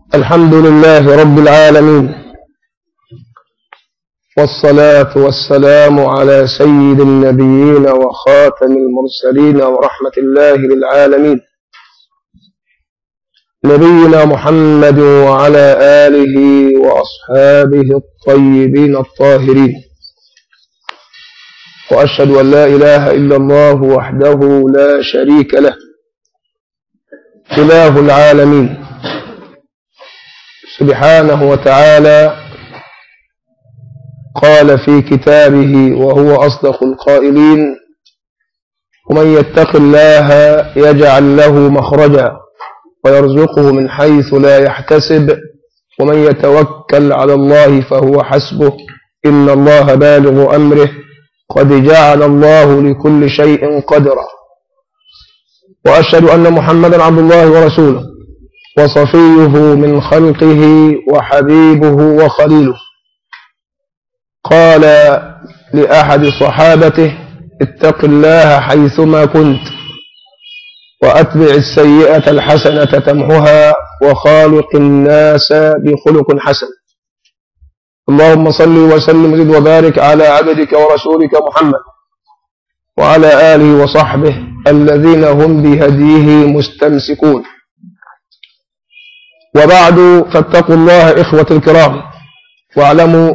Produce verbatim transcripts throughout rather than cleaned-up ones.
الحمد لله رب العالمين، والصلاة والسلام على سيد النبيين وخاتم المرسلين ورحمة الله للعالمين، نبينا محمد وعلى آله وأصحابه الطيبين الطاهرين. وأشهد أن لا إله إلا الله وحده لا شريك له إله العالمين سبحانه وتعالى. قال في كتابه وهو أصدق القائلين: ومن يتق الله يجعل له مخرجا ويرزقه من حيث لا يحتسب ومن يتوكل على الله فهو حسبه إن الله بالغ أمره قد جعل الله لكل شيء قدرا. وأشهد أن محمدا عبد الله ورسوله وصفيه من خلقه وحبيبه وخليله. قال لأحد صحابته: اتق الله حيثما كنت وأتبع السيئة الحسنة تمحها وخالق الناس بخلق حسن. اللهم صل وسلم وزد وبارك على عبدك ورسولك محمد وعلى آله وصحبه الذين هم بهديه مستمسكون. وبعد، فاتقوا الله إخوة الكرام، واعلموا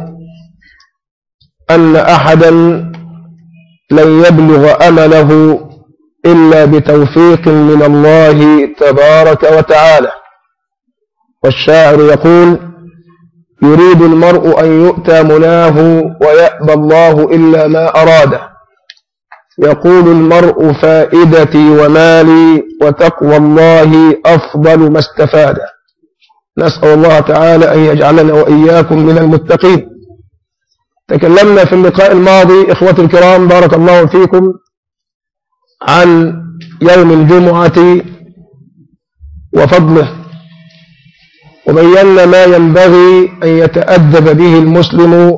أن أحدا لن يبلغ أمله إلا بتوفيق من الله تبارك وتعالى. والشاعر يقول: يريد المرء أن يؤتى مناه ويأبى الله إلا ما أراده. يقول المرء: فائدتي ومالي وتقوى الله أفضل ما استفاد. نسأل الله تعالى أن يجعلنا وإياكم من المتقين. تكلمنا في اللقاء الماضي إخوة الكرام بارك الله فيكم عن يوم الجمعة وفضله، وبينا ما ينبغي أن يتأدب به المسلم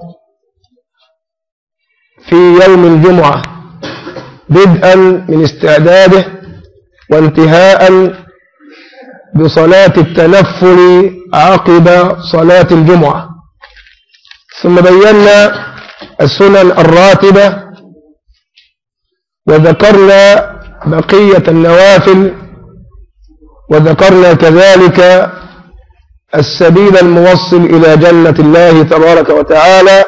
في يوم الجمعة، بدءا من استعداده وانتهاء بصلاة التنفل عقب صلاة الجمعة. ثم بينا السنن الراتبة، وذكرنا بقية النوافل، وذكرنا كذلك السبيل الموصل إلى جنة الله تبارك وتعالى،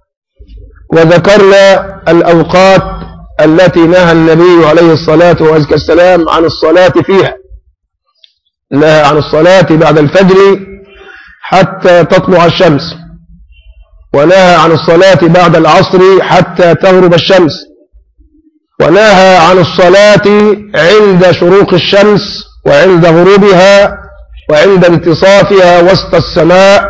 وذكرنا الأوقات التي نهى النبي عليه الصلاة والسلام عن الصلاة فيها. نهى عن الصلاة بعد الفجر حتى تطلع الشمس، ونهى عن الصلاة بعد العصر حتى تغرب الشمس، ونهى عن الصلاة عند شروق الشمس وعند غروبها وعند انتصافها وسط السماء.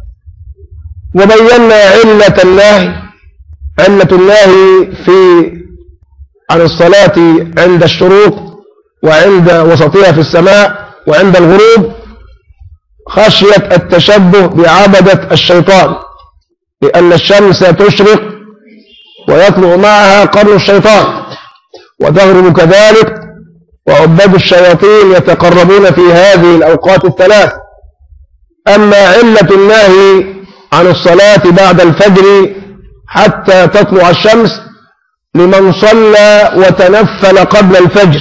وبينا علة النهي علة النهي في عن الصلاة عند الشروق وعند وسطها في السماء وعند الغروب، خشية التشبه بعبدة الشيطان، لأن الشمس تشرق ويطلع معها قرن الشيطان وتغرب كذلك، وعباد الشياطين يتقربون في هذه الأوقات الثلاث. أما علة النهي عن الصلاة بعد الفجر حتى تطلع الشمس لمن صلى وتنفل قبل الفجر.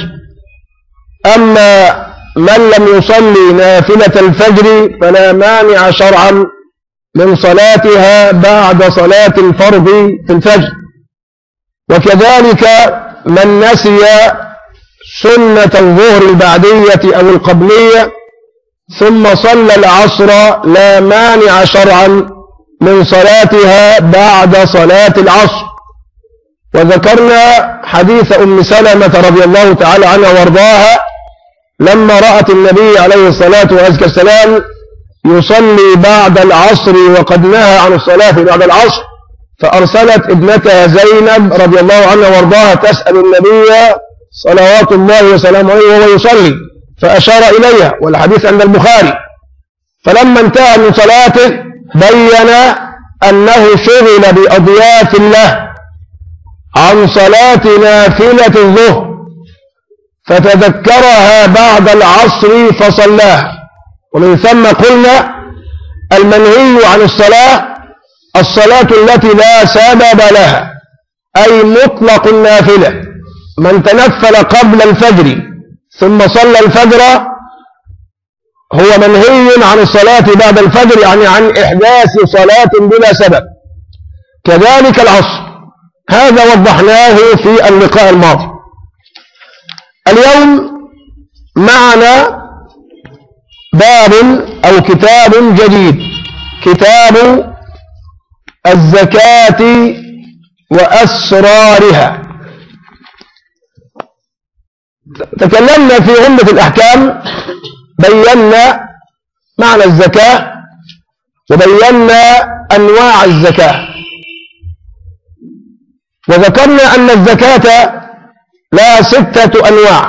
أما من لم يصلي نافلة الفجر فلا مانع شرعا من صلاتها بعد صلاة الفرض في الفجر. وكذلك من نسي سنة الظهر البعدية أو القبلية ثم صلى العصر لا مانع شرعا من صلاتها بعد صلاة العصر. وذكرنا حديث أم سلمة رضي الله تعالى عنها وارضاها لما رأت النبي عليه الصلاة والسلام يصلي بعد العصر وقد نهى عن الصلاة بعد العصر، فأرسلت ابنتها زينب رضي الله عنها وارضاها تسأل النبي صلوات الله وسلامه عليه وهو يصلي، فأشار إليها، والحديث عند البخاري. فلما انتهى من صلاته بين أنه شغل بأضياف الله عن صلاة نافلة الظهر، فتذكرها بعد العصر فصلاها، ومن ثم قلنا المنهي عن الصلاة الصلاة التي لا سبب لها، أي مطلق النافلة. من تنفل قبل الفجر ثم صلى الفجر هو منهي عن الصلاة بعد الفجر، يعني عن إحداث صلاة بلا سبب. كذلك العصر، هذا وضحناه في اللقاء الماضي. اليوم معنا باب أو كتاب جديد، كتاب الزكاة وأسرارها. تكلمنا في عمدة الأحكام، بينا معنى الزكاة وبينا أنواع الزكاة، وذكرنا أن الزكاة لها ستة أنواع: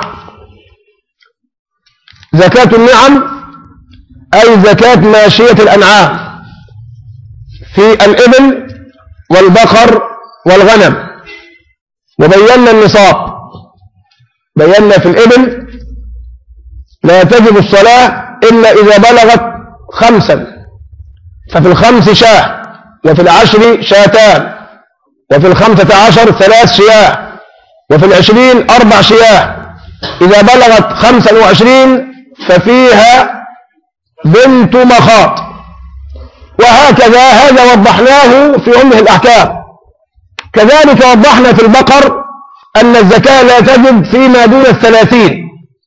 زكاة النعم أي زكاة ماشية الأنعام في الإبل والبقر والغنم، وبينا النصاب. بينا في الإبل لا تجب الصلاة إلا إذا بلغت خمسا، ففي الخمس شاة، وفي العشر شاتان، وفي الخمسة عشر ثلاث شياه، وفي العشرين أربع شياه. إذا بلغت خمسا وعشرين ففيها بنت مخاض، وهكذا. هذا وضحناه في عمده الأحكام. كذلك وضحنا في البقر أن الزكاة لا تجب فيما دون الثلاثين،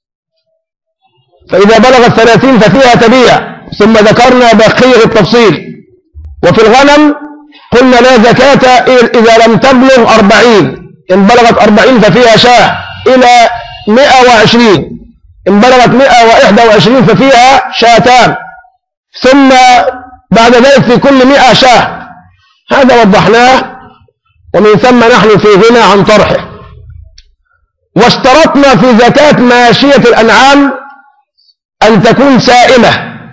فإذا بلغ الثلاثين ففيها تبيع، ثم ذكرنا بقية التفصيل. وفي الغنم قلنا لا زكاة إذا لم تبلغ أربعين، إن بلغت أربعين ففيها شاة، إلى مئة وعشرين، إن بلغت مئة وإحدى وعشرين ففيها شاتان، ثم بعد ذلك في كل مئة شاة. هذا وضحناه، ومن ثم نحن في غنى عن طرحه. واشترطنا في زكاة ماشية الأنعام أن تكون سائمة،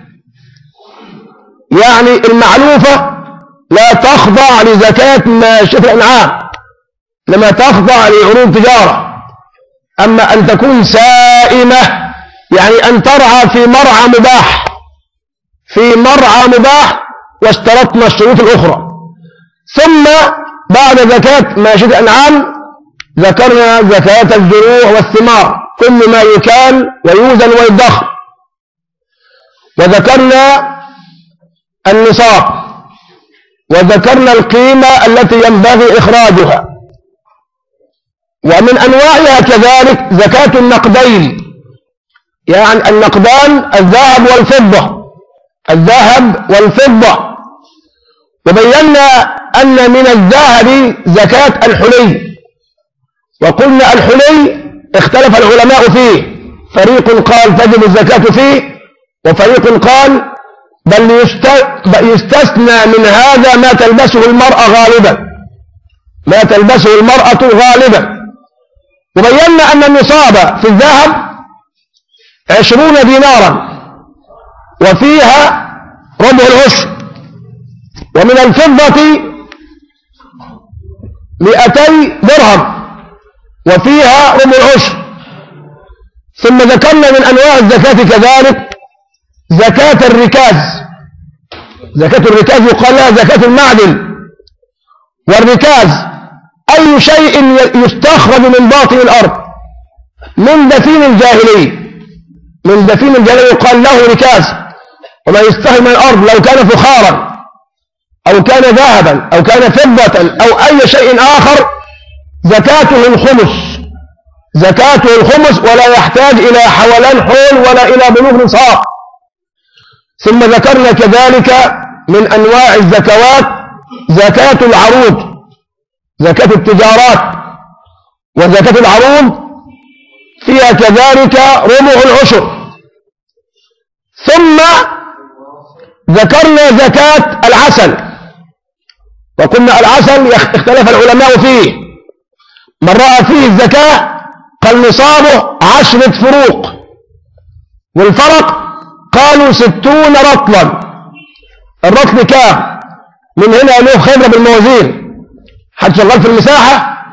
يعني المعلوفة لا تخضع لزكاة ماشية الأنعام، لما تخضع لعروض تجارة. أما أن تكون سائمة يعني أن ترعى في مرعى مباح، في مرعى مباح، واشترطنا الشروط الأخرى. ثم بعد زكاة ماشية الأنعام ذكرنا زكاة الزروع والثمار، كل ما يكال ويوزن ويدخر. وذكرنا النصاب، وذكرنا القيمة التي ينبغي إخراجها. ومن أنواعها كذلك زكاة النقدين، يعني النقدان الذهب والفضة، الذهب والفضة. وبينا أن من الذهب زكاة الحلي، وقلنا الحلي اختلف العلماء فيه، فريق قال تجب الزكاة فيه، وفريق قال بل يستثنى من هذا ما تلبسه المرأة غالبا، ما تلبسه المرأة غالبا. وبينا أن النصاب في الذهب عشرون دينارا، وفيها ربع العشر. ومن الفضة مئتي درهم، وفيها ربع العشر. ثم ذكرنا من أنواع الزكاة كذلك زكاة الركاز. زكاة الركاز يقال لها زكاة المعدن. والركاز أي شيء يستخرج من باطن الأرض، من دفين الجاهلية، من دفين الجاهلية يقال له ركاز. وما يستخرج من الأرض لو كان فخارا أو كان ذهبا أو كان فضة أو أي شيء آخر زكاته الخمس، زكاته الخمس، ولا يحتاج إلى حولان حول ولا إلى بلوغ نصاب. ثم ذكرنا كذلك من أنواع الزكوات زكاة العروض، زكاة التجارات. وزكاة العروض فيها كذلك ربع العشر. ثم ذكرنا زكاة العسل، وقلنا العسل اختلف العلماء فيه، من رأى فيه الزكاة قال نصابه عشرة فروق، والفرق قالوا ستون رطلا. الرطل كام؟ من هنا له خبرة بالموازين، حد شغال في المساحة؟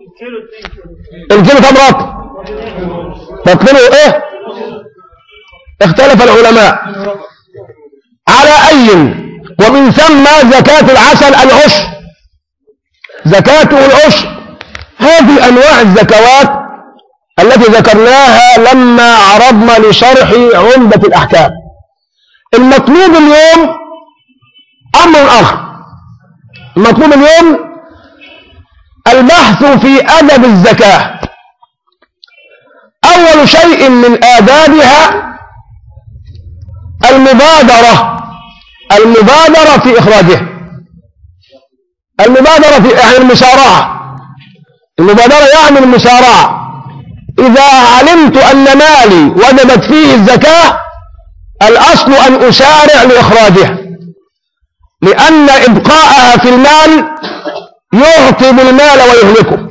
الكيلو كام رطل؟ رطله ايه؟ اختلف العلماء على أي، ومن ثم زكاة العسل العشر، زكاته العشر. هذه أنواع الزكوات التي ذكرناها لما عرضنا لشرح عمدة الأحكام. المطلوب اليوم أمر آخر. المطلوب اليوم البحث في أدب الزكاة. أول شيء من آدابها المبادرة، المبادرة في إخراجها، المبادرة في يعني المسارعة. المبادرة يعني المسارعة. إذا علمت أن مالي وجبت فيه الزكاة الأصل أن أسارع لإخراجها، لأن إبقاءها في المال يعطب المال ويهلكه.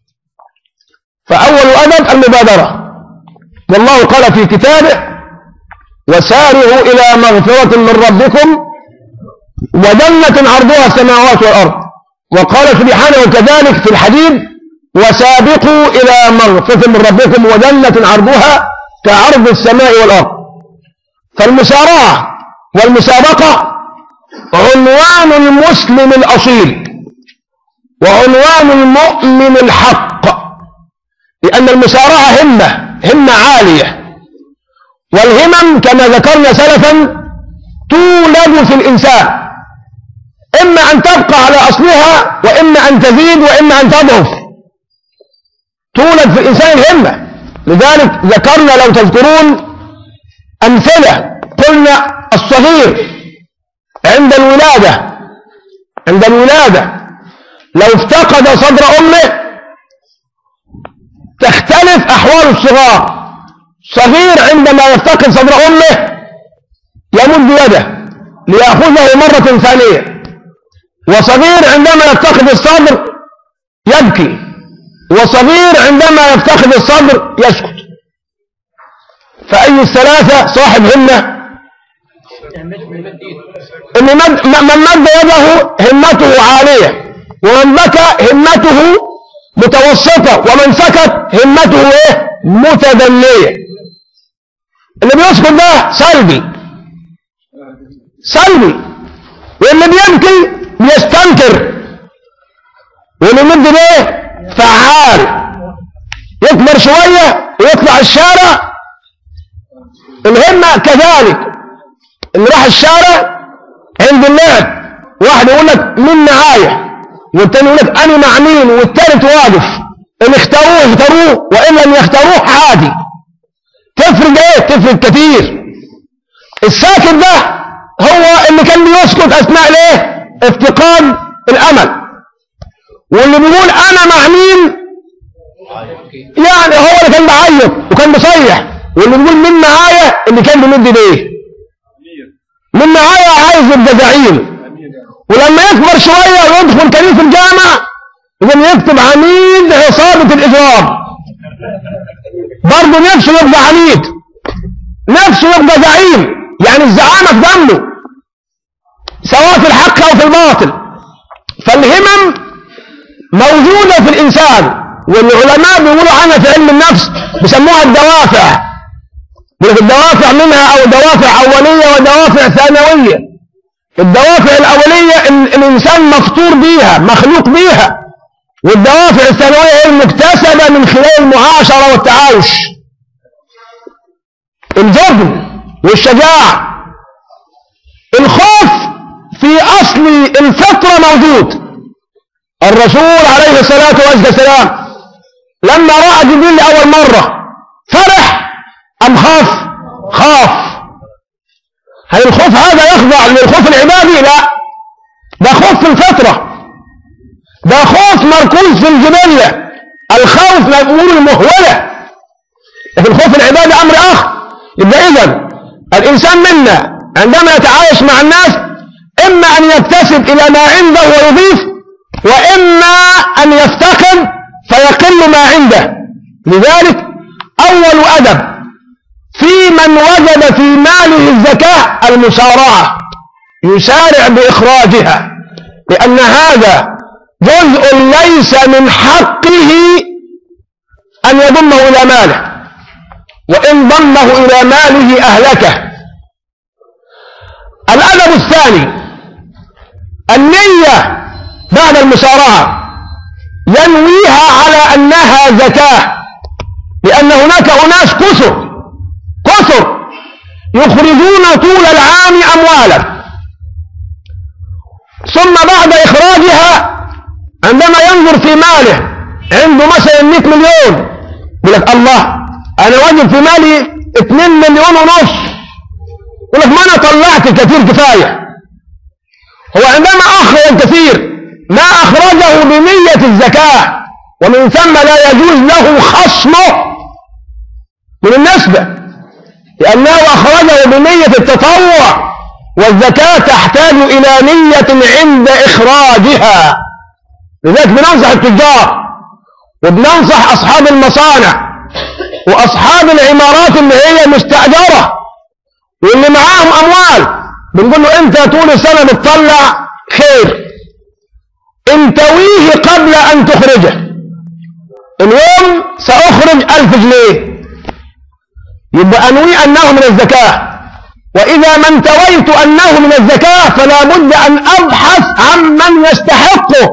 فأول أدب المبادرة. والله قال في كتابه: وسارعوا إلى مغفرة من ربكم وجنة عرضها السماوات والأرض. وقال سبحانه كذلك في الحديد: وسابقوا إلى مغفرة من ربكم وجنة عرضها كعرض السماء والأرض. فالمسارعة والمسابقة عنوان المسلم الأصيل وعنوان المؤمن الحق، لأن المسارعة همة همة عالية، والهمم كما ذكرنا سلفا تولد في الإنسان، إما أن تبقى على أصلها وإما أن تزيد وإما أن تضعف. تولد في الإنسان الهمة. لذلك ذكرنا لو تذكرون أمثلة، قلنا الصغير عند الولادة عند الولادة لو افتقد صدر أمه تختلف أحوال الصغار. صغير عندما يفتقد صدر أمه يمد يده ليأخذه مرة ثانية، وصغير عندما يفتقد الصدر يبكي، وصغير عندما يفتقد الصدر يسكت. فأي الثلاثة صاحب همة؟ من مد, من مد يده همته عالية، ومن بكى همته متوسطة، ومن سكت همته ايه؟ متدنية. اللي بيسكت ده سلبي سلبي، واللي بيبكي بيستنكر، واللي يمد ايه؟ فعال. يكبر شوية ويطلع الشارع الهمة كذلك. اللي راح الشارع عند اللعب واحد يقول لك مين معايا، والتاني يقول لك انا مع مين، والتالت واقف. ان اختاروه اختاروه وان لم يختاروه عادي. تفرق ايه؟ تفرق كتير. الساكت ده هو اللي كان بيسكت اثناء الايه؟ افتقاد الامل. واللي بيقول انا مع مين يعني هو اللي كان بيعيط وكان بيصيح. واللي بيقول مين معايا اللي كان بيمد ايديه. مين معايا عايز يبقى زعيم، ولما يكبر شويه ويدخل كنيسه الجامع يقوم يكتب عميد عصابه الاجرام. برضه نفسه يبقى عميد، نفسه يبقى زعيم، يعني الزعامه في دمه سواء في الحق او في الباطل. فالهمم موجوده في الانسان، والعلماء بيقولوا عنها في علم النفس بيسموها الدوافع. الدوافع منها او دوافع اوليه ودوافع ثانويه. الدوافع الاوليه الانسان مفطور بيها مخلوق بيها، والدوافع الثانويه هي المكتسبه من خلال المعاشره والتعايش. الجبن والشجاعه. الخوف في اصل الفطره موجود. الرسول عليه الصلاه والسلام لما راى جبريل لاول مره فرح ام خاف؟ خاف. هل الخوف هذا يخضع للخوف العبادي؟ لا، ده خوف في الفطره، ده خوف مركوز في الجبلة. الخوف نقول المهولة، لكن خوف العبادة أمر آخر. يبقى إذن الإنسان منا عندما يتعايش مع الناس إما أن يكتسب إلى ما عنده ويضيف، وإما أن يفتقد فيقل ما عنده. لذلك أول أدب في من وجد في ماله الزكاة المسارعة، يسارع بإخراجها، لأن هذا جزء ليس من حقه أن يضمه إلى ماله. وإن ضمه إلى ماله أهلكه. الأدب الثاني النية بعد المسارعة، ينويها على أنها زكاة، لأن هناك أناس كثر كثر يخرجون طول العام أموالا، ثم بعد إخراجها عندما ينظر في ماله عنده مثلا مئة مليون، يقول لك الله أنا واجب في مالي اتنين مليون ونص، يقول لك ما أنا طلعت كثير كفاية. هو عندما أخرج الكثير ما أخرجه بنية الزكاة، ومن ثم لا يجوز له خصمه من النسبة، لأنه أخرجه بنية التطوع، والزكاة تحتاج إلى نية عند إخراجها. لذلك بننصح التجار وبننصح أصحاب المصانع وأصحاب العمارات اللي هي مستأجرة واللي معاهم أموال، بنقول له أنت طول السنة بتطلع خير، انتويه قبل أن تخرجه. اليوم سأخرج ألف جنيه، يبقى أنوي أنه من الزكاة، وإذا ما انتويت أنه من الزكاة فلا بد أن أبحث عن من يستحقه.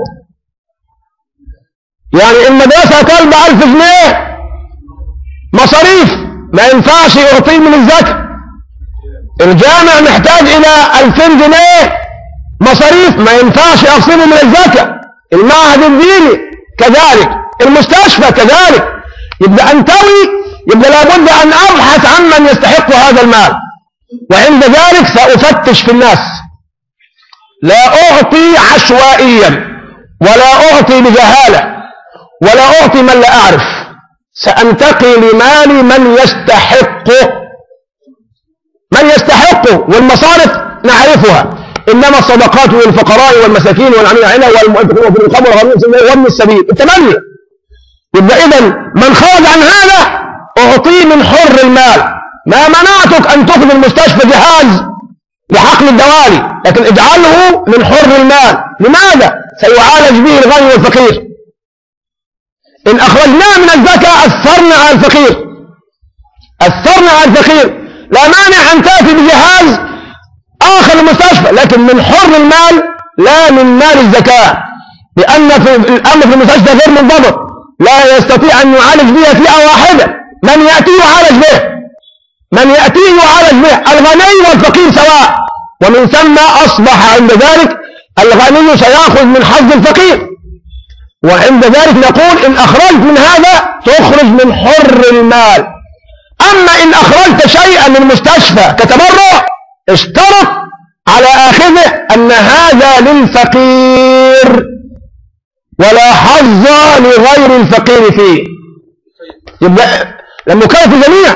يعني المدرسة طالبة ألف جنيه مصاريف، ما ينفعش يعطيه من الزكاة. الجامع محتاج إلى ألفين جنيه مصاريف، ما ينفعش أصيبه من الزكاة. المعهد الديني كذلك، المستشفى كذلك. يبقى أنتوي، يبقى لابد أن أبحث عن من يستحق هذا المال، وعند ذلك سأفتش في الناس، لا أعطي عشوائيا ولا أعطي بجهالة ولا أعطي من لا أعرف، سأنتقي لمالي من يستحقه، من يستحقه. والمصارف نعرفها، إنما الصدقات للفقراء والمساكين والعاملين عليها والمؤمنين في الرقاب والغارمين وابن السبيل، الثمانية. يبقى إذا من خرج عن هذا أعطيه من حر المال. ما منعتك أن تخرج المستشفى جهاز لحقن الدوالي، لكن اجعله من حر المال. لماذا؟ سيعالج به الغني والفقير. إن أخرجناه من الزكاة أثرنا على الفقير، أثرنا على الفقير. لا مانع أن تأتي بجهاز آخر المستشفى، لكن من حر المال لا من مال الزكاة، لأن في الأمر في المستشفى غير منضبط، لا يستطيع أن يعالج بها فئة واحدة. من يأتي يعالج به، من يأتي يعالج به، الغني والفقير سواء. ومن ثم أصبح عند ذلك الغني سيأخذ من حظ الفقير، وعند ذلك نقول إن أخرجت من هذا تخرج من حر المال. أما إن أخرجت شيئا من المستشفى كتبرع اشترط على آخذه أن هذا للفقير ولا حظ لغير الفقير فيه. يبقى المكيف الجميع،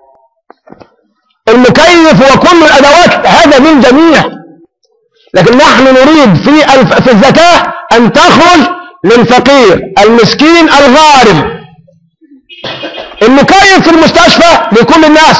المكيف وكل الأدوات هذا للجميع، لكن نحن نريد في الف... في الزكاة أن تخرج للفقير المسكين الغارم. المكيف في المستشفى لكل الناس.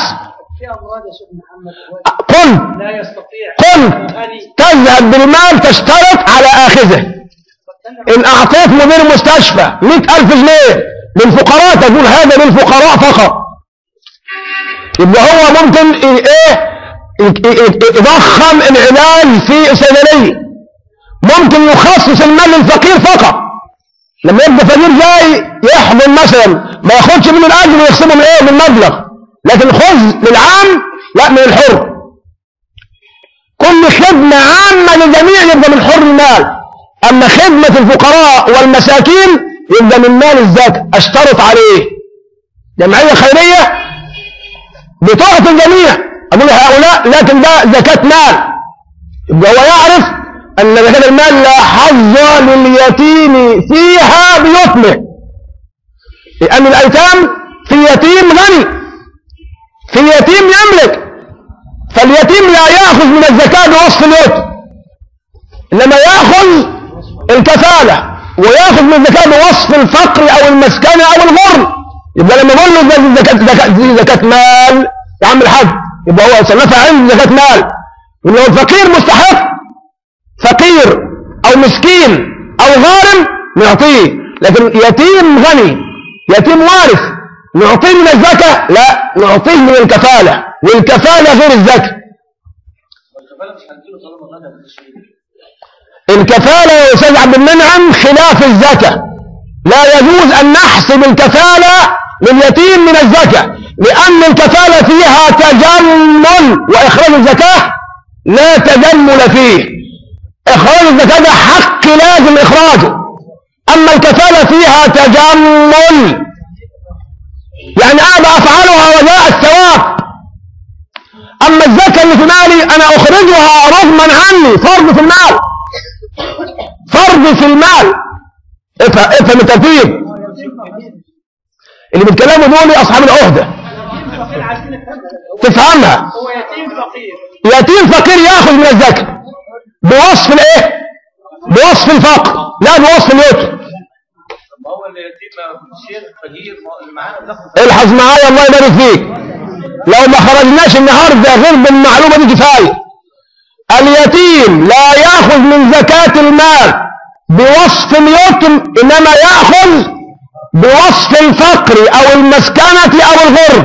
قل لا يستطيع قل تذهب بالمال تشترط على آخذه. إن أعطيت مدير المستشفى مئة ألف جنيه للفقراء تقول هذا للفقراء فقط، يبقى هو ممكن إيه يضخم العلاج في صيدلية، ممكن يخصص المال للفقير فقط. لما يبقى فقير جاي يحضن مثلا ما ياخدش من الأجر ويقسمه من إيه من مبلغ، لكن خذ للعام لا من الحر. كل خدمة عامة للجميع يبقى من حر المال، أما خدمة الفقراء والمساكين يبقى من مال الزكاة. أشترط عليه جمعية خيرية بتعطي الجميع، أقول هؤلاء لكن ده زكاة مال، يبقى هو يعرف أن زكاة المال لا حظ لليتيم فيها بيتمه، لأن الأيتام في يتيم غني، في يتيم يملك، فاليتيم لا يأخذ من الزكاة بوصف اليتم، إنما يأخذ الكفالة ويأخذ من الزكاة بوصف الفقر أو المسكنة أو الغرم. يبقى لما نقول له زكاة زكاة زكاة مال يا عم الحاج، يبقى هو صنفها عند زكاة مال. ولو الفقير مستحق، فقير أو مسكين أو غارم نعطيه، لكن يتيم غني، يتيم وارث، نعطيه من الزكاة؟ لا، نعطيه من الكفالة، والكفالة غير الزكاة. الكفالة يا أستاذ عبد المنعم خلاف الزكاة، لا يجوز أن نحسب الكفالة لليتيم من الزكاة، لأن الكفالة فيها تجمل، وإخراج الزكاة لا تجمل فيه. إخراج الزكاة ده حق لازم إخراجه، أما الكفالة فيها تجمل، يعني أنا بأفعلها وجاء الثواب. أما الزكاة اللي في مالي أنا أخرجها رغما عني، فرض في المال، فرض في المال. افهم الترتيب. اللي بيتكلموا دول أصحاب العهدة، تفهمها. هو يتيم فقير، يتيم فقير ياخذ من الزكاة بوصف الايه؟ بوصف الفقر، لا بوصف اليتم. ما هو اليتيم شيخ فقير اللي معانا بناخد. الحظ معايا الله يبارك فيك، لو ما خرجناش النهارده غير بالمعلومه دي كفايه. اليتيم لا ياخذ من زكاة المال بوصف اليتم، انما ياخذ بوصف الفقر او المسكنة او الغرب،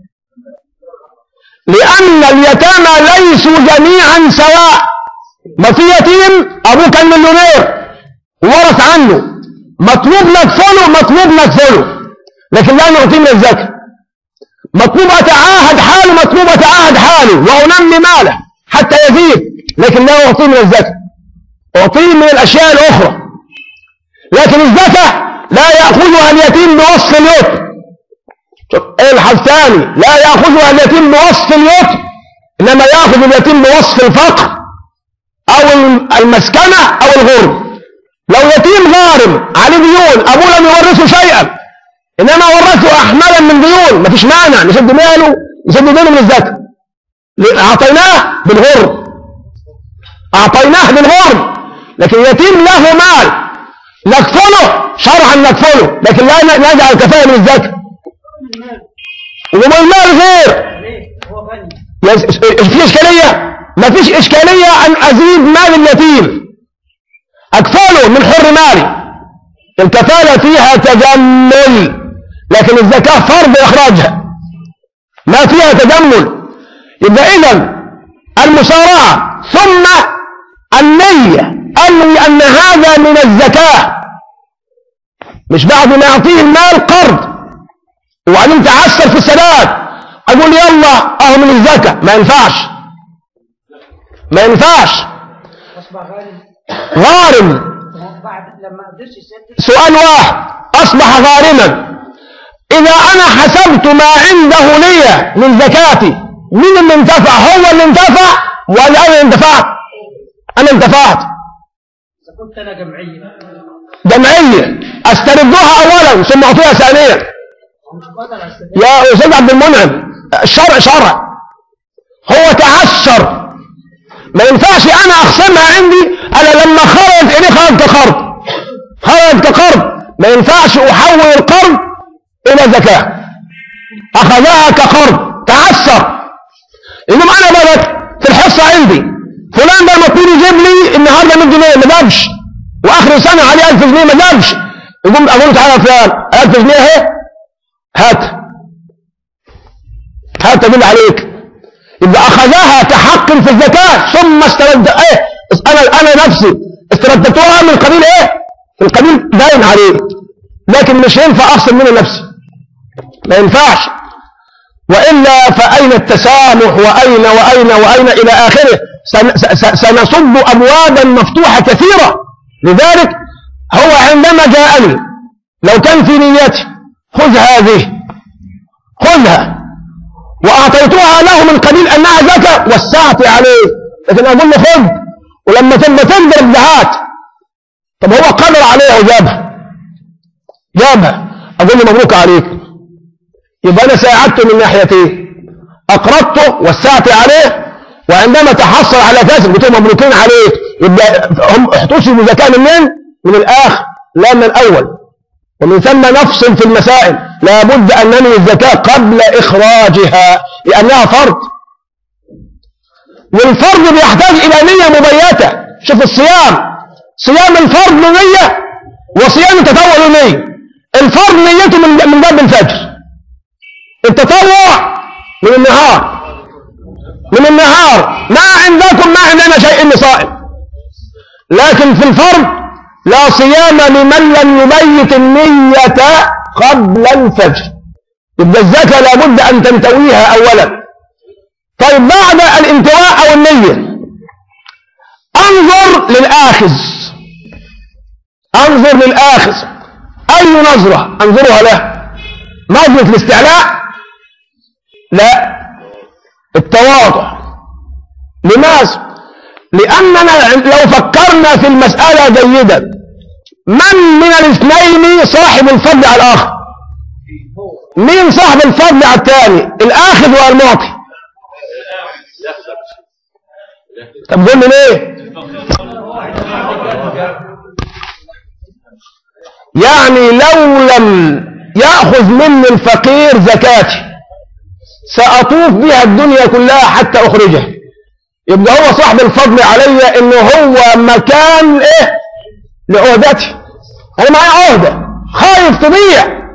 لان اليتامى ليسوا جميعا سواء. ما في يتيم ابوه كان مليونير وورث عنه، مطلوب ندفنه، مطلوب ندفنه، لكن لا نعطيه من الزكاة. مطلوب اتعاهد حاله، مطلوب اتعاهد حاله وانمي ماله حتى يزيد، لكن لا اعطيه من الزكاة، اعطيه من الاشياء الاخرى. لكن الزكاة لا يأخذها اليتيم بوصف اليتم. الحظ ثاني، لا يأخذها اليتيم بوصف اليتم، انما يأخذ اليتيم بوصف الفقر او المسكنة او الغرب. لو يتيم غارم عليه ديون، ابوه لم يورثه شيئا انما ورثه احمالا من ديون، مفيش مانع نسد ماله، نسد دينه من الزكاة. اعطيناه بالغرب، اعطيناه بالغرب. لكن يتيم له مال نكفله شرعا، نكفله، لكن لا نجعل الكفاية من الزكاة. وبالمال غير. في اشكالية؟ ما فيش اشكالية ان ازيد مال اليتيم اكفله من حر مالي، الكفالة فيها تجمل، لكن الزكاة فرض اخراجها ما فيها تجمل. يبقى اذا المسارعة ثم النية، انوي ان هذا من الزكاة، مش بعد ما يعطيه المال قرض وبعدين تعسر في السداد اقول يلا اهو من الزكاة. ما ينفعش، ما ينفعش. غارم سؤال واحد، اصبح غارما، اذا انا حسبت ما عنده لي من زكاتي، مين اللي انتفع؟ هو اللي انتفع ولا انا اللي انتفعت؟ انا انتفعت. اذا كنت انا جمعيه جمعيه استردها اولا ثم اعطيها ثانيا. يا استاذ عبد المنعم، الشرع شرع، هو تعسر، ما ينفعش انا اخصمها عندي. انا لما خرج اليه خرج كقرض، خرج كقرض، ما ينفعش احول القرض الى زكاه، اخذها كقرض تعسر. انما انا بدأت في الحصه عندي فلان ده المفروض يجيب لي النهارده مية جنيه، ما جابش، واخر سنه عليه ألف جنيه ما جابش، يقوم اقول له تعالى يا فلان ألف جنيه اهي، هات هات بالله عليك. يبقى اخذها كحق في الزكاه ثم استرد ايه، انا انا نفسي استردتها من قبيل ايه؟ من قبيل داين عليه، لكن مش ينفع اخصم منه نفسي، ما ينفعش. والا فاين التسامح واين واين واين الى اخره. سنصب ابوابا مفتوحه كثيره. لذلك هو عندما جاءني لو كان في نيتي خذ هذه، خذها، واعطيتها له من قبيل انها زكاه وسعت عليه، لكن اقول له خذ ولما تبقى تنضرب دهات. طب هو قدر عليها وجابها، جابها، اقول له مبروك عليك. يبقى انا ساعدته من ناحيتين، اقرضته وسعت عليه، وعندما تحصل على كسب قلت له مبروكين عليك. يبقى هم احتسبوا زكاه منين؟ من الاخر لا من الاول. ومن ثم نفصل في المسائل، لابد ان ننوي الزكاه قبل اخراجها لانها فرض، والفرض بيحتاج الى نيه مبيته. شوف الصيام، صيام الفرض له نيه وصيام التطوع له نيه. الفرض نيته من من باب الفجر، التطوع من النهار، من النهار ما عندكم ما عندنا شيء إني صائم، لكن في الفرض لا صيام لمن لم يبيت النية قبل الفجر. يبقى الزكاة لابد أن تنتويها أولا. طيب بعد الانتواء أو النية انظر للآخذ، انظر للآخذ أي نظرة أنظرها له؟ نظرة الاستعلاء؟ لا، التواضع. لماذا؟ لأننا لو فكرنا في المسألة جيدا، من من الاثنين صاحب الفضل على الآخر؟ مين صاحب الفضل على الثاني؟ الآخذ ولا المعطي؟ طب قول لي ليه؟ يعني لو لم يأخذ مني الفقير زكاتي سأطوف بها الدنيا كلها حتى أخرجها، يبقى هو صاحب الفضل علي إنه هو مكان إيه لعهدتي. أنا معايا عهدة خايف تضيع،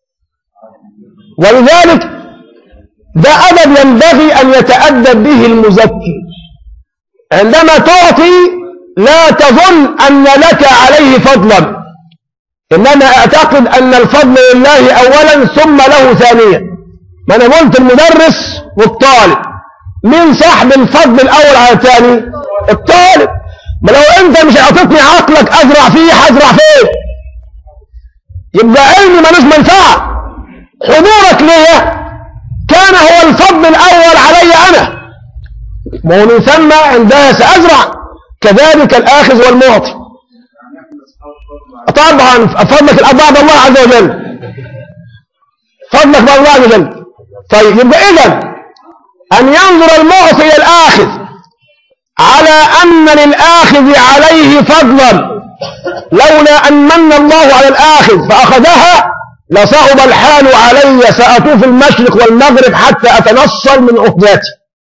ولذلك ده أدب ينبغي أن يتأدب به المزكي. عندما تعطي لا تظن أن لك عليه فضلا، إنما أعتقد أن الفضل لله أولا ثم له ثانيا. ما أنا قلت المدرس والطالب، مين صاحب الفضل الأول على الثاني؟ الطالب. ما لو أنت مش أعطتني عقلك أزرع فيه هزرع فيه، يبقى علمي ملوش منفعة. حضورك ليا كان هو الفضل الأول علي أنا، ومن ثم عندها سأزرع. كذلك الآخذ والمعطي. طبعا فضلك الأربعة بالله عز وجل، فضلك بالله عز وجل. طيب يبقى إذن أن ينظر المعطي إلى الآخذ على أن للآخذ عليه فضلا، لولا أن من الله على الآخذ فأخذها لصعب الحال علي، سأطوف المشرق والمغرب حتى أتنصل من عهداتي.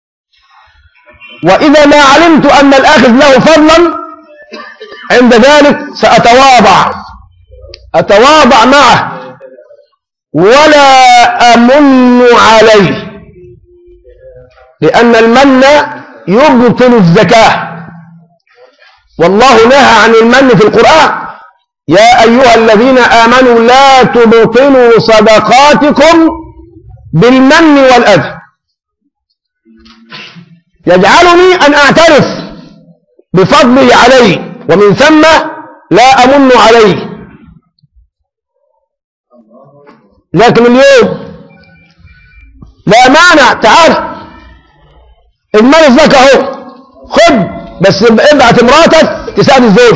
وإذا ما علمت أن الآخذ له فضلا عند ذلك سأتواضع، أتواضع معه ولا أمن عليه، لأن المن يبطل الزكاة، والله نهى عن المن في القرآن: يا أيها الذين آمنوا لا تبطلوا صدقاتكم بالمن والأذى. يجعلني أن أعترف بفضله علي، ومن ثم لا أمن عليه. لكن اليوم لا مانع، تعال المال الزكاة اهو، خد، بس ابعت امراتك تساعد الزوج،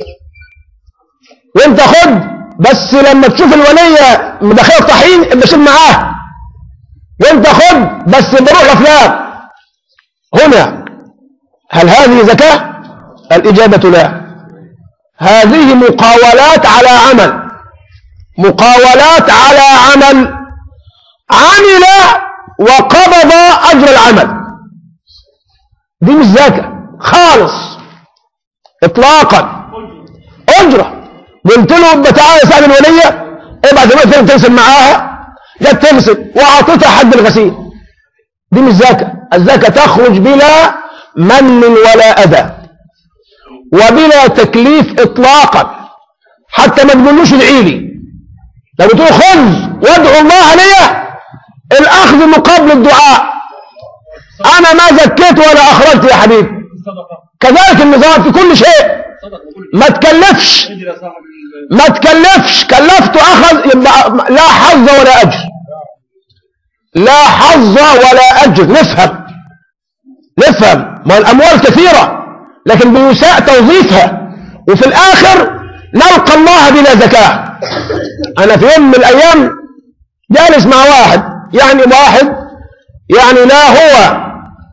وانت خد، بس لما تشوف الولية مدخلك طحين ابقى شيل معاه، وانت خد بس بروح لفلان. هنا هل هذه زكاة؟ الإجابة لا. هذه مقاولات على عمل، مقاولات على عمل، عمل وقبض أجر العمل. دي مش زكاة خالص إطلاقا، أجرة. قلت له تعالى ساعد الولية، ابعت مثلا تغسل معاها، جت تغسل وأعطيتها حد الغسيل، دي مش زكاة. الزكاة تخرج بلا من ولا أذى وبلا تكليف إطلاقا. حتى ما تقولوش ادعي لي، لو بتقول خذ وادعو الله لي، الأخذ مقابل الدعاء. أنا ما زكيت ولا أخرجت يا حبيبي. كذلك النظام في كل شيء، ما تكلفش ما تكلفش كلفت أخذ، يبقى لا حظ ولا أجر، لا حظ ولا أجر. نفهم نفهم ما الأموال كثيرة لكن بيساء توظيفها، وفي الآخر نلقى الله بلا زكاة. أنا في يوم من الأيام جالس مع واحد، يعني واحد يعني لا هو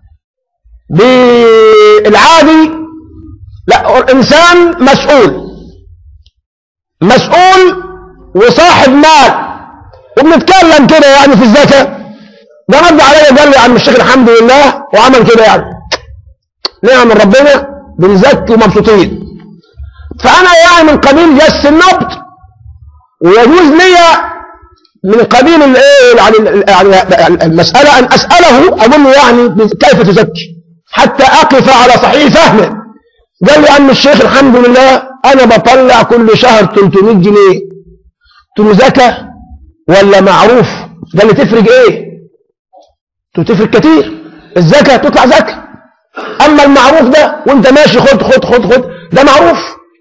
بالعادي، لا إنسان مسؤول مسؤول وصاحب مال، وبنتكلم كده يعني في الزكاة. ده رد عليا قال لي يا عم الشيخ الحمد لله، وعمل كده يعني نعم من ربنا بنزكي ومبسوطين. فأنا يعني من قبيل جس النبض، ويجوز لي من قبيل الايه يعني يعني المسألة أن أسأله أقول له يعني كيف تزكي حتى أقف على صحيح فهمه. قال لي عم الشيخ الحمد لله أنا بطلع كل شهر ثلاثمائة جنيه. قلت له زكاة ولا معروف؟ قال لي تفرق إيه؟ قلت له تفرق كتير، الزكاة تطلع زكاة، أما المعروف ده وأنت ماشي خد خد خد خد ده معروف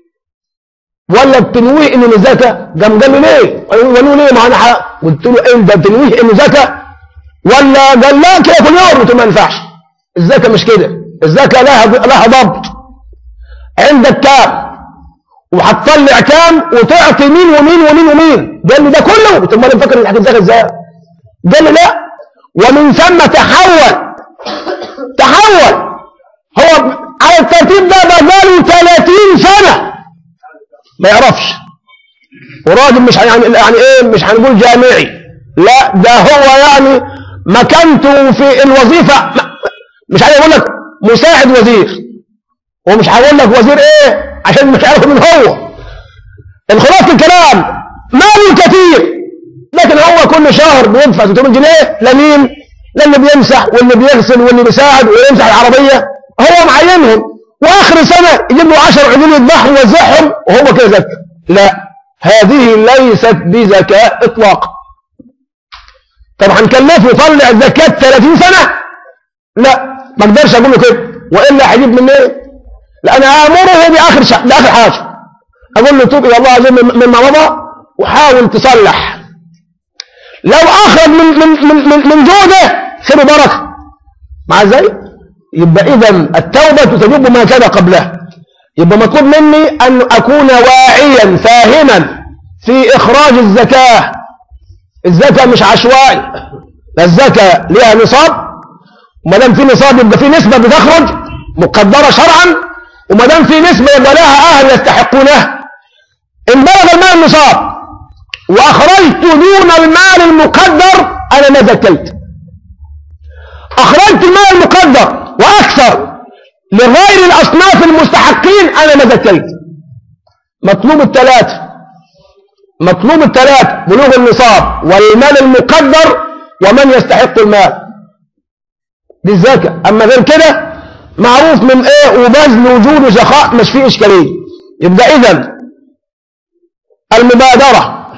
ولا بتنويه إنه زكاة؟ قام قال لي ليه؟ قالوا ليه؟ ما أنا حق. قلت له أنت بتنويه إنه زكاة ولا قال لا كده كل يوم؟ قلت له ما ينفعش، الزكاة مش كده، الزكاة لها لها ضبط. عندك كام وهتطلع كام وتعطي مين ومين ومين ومين. قال لي ده كله. قلت له امال فاكر انك هتزكي ازاي؟ قال لي لا، ومن ثم تحول تحول هو على الترتيب ده بقاله ثلاثين سنة ما يعرفش، وراجل مش يعني يعني ايه مش هنقول جامعي، لا ده هو يعني مكانته في الوظيفة مش عايز اقول لك مساعد وزير، ومش هقول لك وزير ايه عشان مش عارف من هو. الخلاصة الكلام ماله كتير، لكن هو كل شهر بيدفع ثلاثمائة جنيه لمين؟ للي بيمسح واللي بيغسل واللي بيساعد واللي يمسح العربية، هو معينهم، واخر سنة يجيب له عشر عجول يذبحهم ويوزعهم وهو كده زكاة. لا، هذه ليست بزكاة اطلاقا. طب هنكلفه يطلع زكاة ثلاثين سنة؟ لا، ما اقدرش اقول له كده، والا هيجيب من ايه؟ لا، انا امره باخر شيء باخر حاجه، اقول له توب الى الله عز وجل مما مضى وحاول تصلح. لو اخرج من من من من, من جوده خير وبركه مع ازاي؟ يبقى اذا التوبه تجب ما كان قبلها. يبقى مطلوب مني ان اكون واعيا فاهما في اخراج الزكاه. الزكاه مش عشوائي، الزكاه ليها نصاب، وما دام في نصاب يبقى في نسبه بتخرج مقدره شرعا، وما دام في نسبه يبقى لها اهل يستحقونها. ان بلغ المال النصاب واخرجت دون المال المقدر انا ما زكيت. اخرجت المال المقدر واكثر لغير الاصناف المستحقين انا ما زكيت. مطلوب الثلاثه، مطلوب الثلاث: بلوغ النصاب والمال المقدر ومن يستحق المال، دي الزكاه. اما غير كده معروف من ايه وبذل وجود وسخاء مش فيه اشكاليه. يبقى اذا المبادره،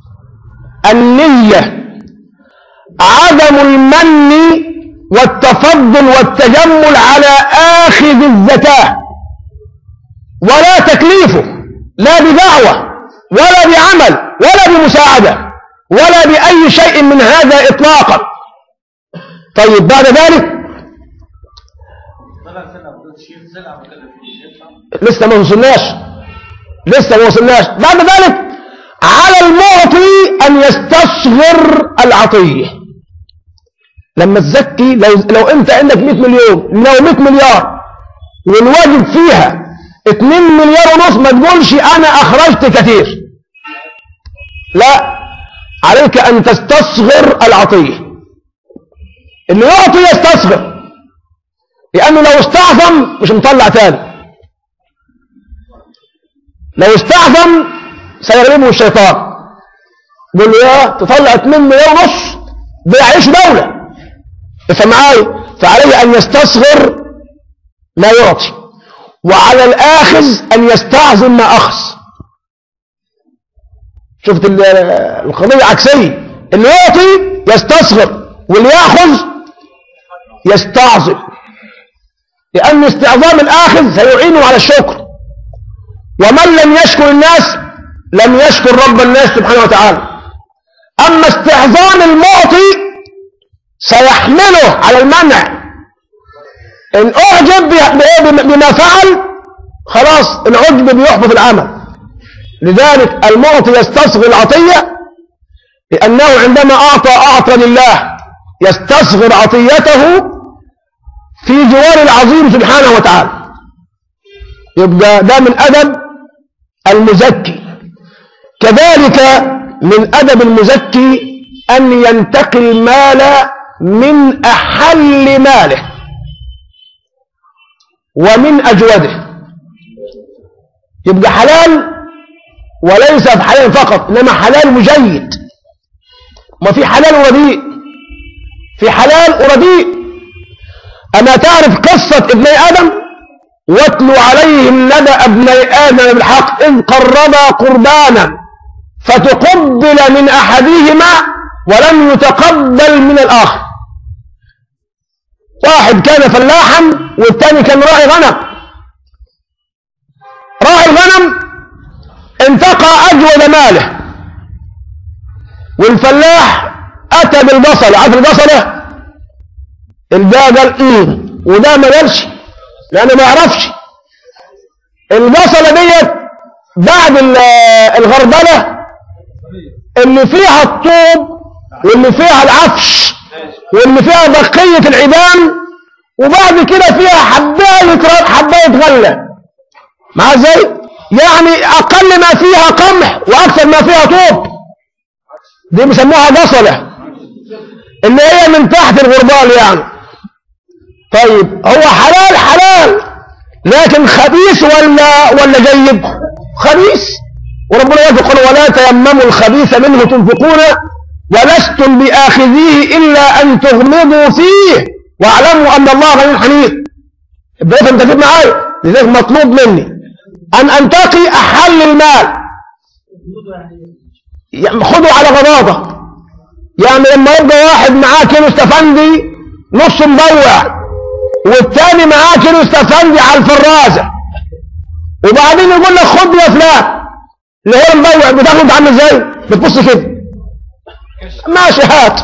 النيه، عدم المن والتفضل والتجمل على اخذ الزكاه، ولا تكليفه لا بدعوه ولا بعمل ولا بمساعده ولا باي شيء من هذا اطلاقا. طيب بعد ذلك لسه ما وصلناش لسه ما وصلناش بعد ذلك على المعطي ان يستصغر العطيه. لما تزكي، لو لو انت عندك مئة مليون، لو مئة مليار والواجب فيها اتنين مليار ونص، ما تقولش انا اخرجت كثير، لا، عليك ان تستصغر العطيه. اللي يعطي يستصغر، لانه لو استعظم مش مطلع تاني، لو استعظم سيغلبه الشيطان، يقول له يا تطلع اتنين مليار ونص بيعيش دولة. افهم معايا؟ فعليه ان يستصغر ما يعطي، وعلى الاخذ ان يستعظم ما اخذ. شفت القضية عكسية، اللي يعطي يستصغر واللي يأخذ يستعظم، لأن استعظام الآخذ سيعينه على الشكر، ومن لم يشكر الناس لم يشكر رب الناس سبحانه وتعالى. أما استعظام المعطي سيحمله على المنع. إن أعجب بما فعل خلاص العجب بيحبط العمل. لذلك المعطي يستصغر العطية، لأنه عندما أعطى أعطى لله، يستصغر عطيته في جوار العظيم سبحانه وتعالى. يبقى ده من أدب المزكي. كذلك من أدب المزكي أن ينتقي المال من أحل ماله ومن أجوده. يبقى حلال، وليس حلال فقط، إنما حلال وجيد. ما في حلال ورديء، في حلال ورديء. أما تعرف قصة ابني آدم؟ واتلو عليهم نبأ ابني آدم بالحق إذ قربا قربانا فتقبل من أحدهما ولم يتقبل من الآخر. واحد كان فلاحا والثاني كان راعي غنم. راعي الغنم انتقى أجود ماله، والفلاح أتى بالبصل. عارف البصلة؟ ده قال إيه وده ما قالش لأنه ما يعرفش. البصلة ديت بعد الغربلة اللي فيها الطوب واللي فيها العفش واللي فيها بقية العيدان، وبعد كده فيها حباية حباية غلة. مع ازاي؟ يعني أقل ما فيها قمح وأكثر ما فيها طوب. دي بيسموها بصلة اللي هي من تحت الغربال يعني. طيب هو حلال حلال لكن خبيث ولا ولا جيد؟ خبيث. وربنا يقول ولا تيمموا الخبيث منه تنفقون ولستم بآخذيه إلا أن تغمضوا فيه واعلموا أن الله غني حميد. يبقى أنت تجيب معايا، لذلك مطلوب مني أن أنتقي أحل المال. يعني خذوا على غضاضة. يعني لما يبقى واحد معاه كيلو استفندي نص مبوع والتاني معاه كيلو استفندي على الفرازة، وبعدين يقول لك خد يا فلان اللي هو المبوع بتاخد عامل ازاي؟ بتبص كده ماشي هات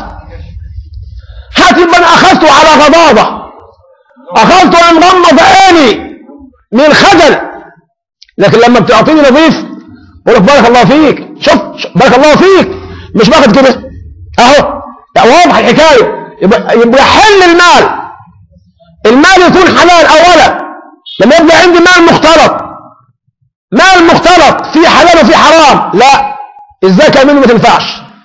هات. يبقى انا اخذته على غضاضة، اخذته وانا مغمض عيني من الخجل. لكن لما بتعطيني نظيف بقول لك بارك الله فيك، شوف بارك الله فيك، مش باخد كده اهو. يعني واضح الحكايه. يبقى يبقى حل المال. المال يكون حلال اولا. لما يبقى عندي مال مختلط، مال مختلط فيه حلال وفيه حرام، لا، الزكاه منه ما تنفعش.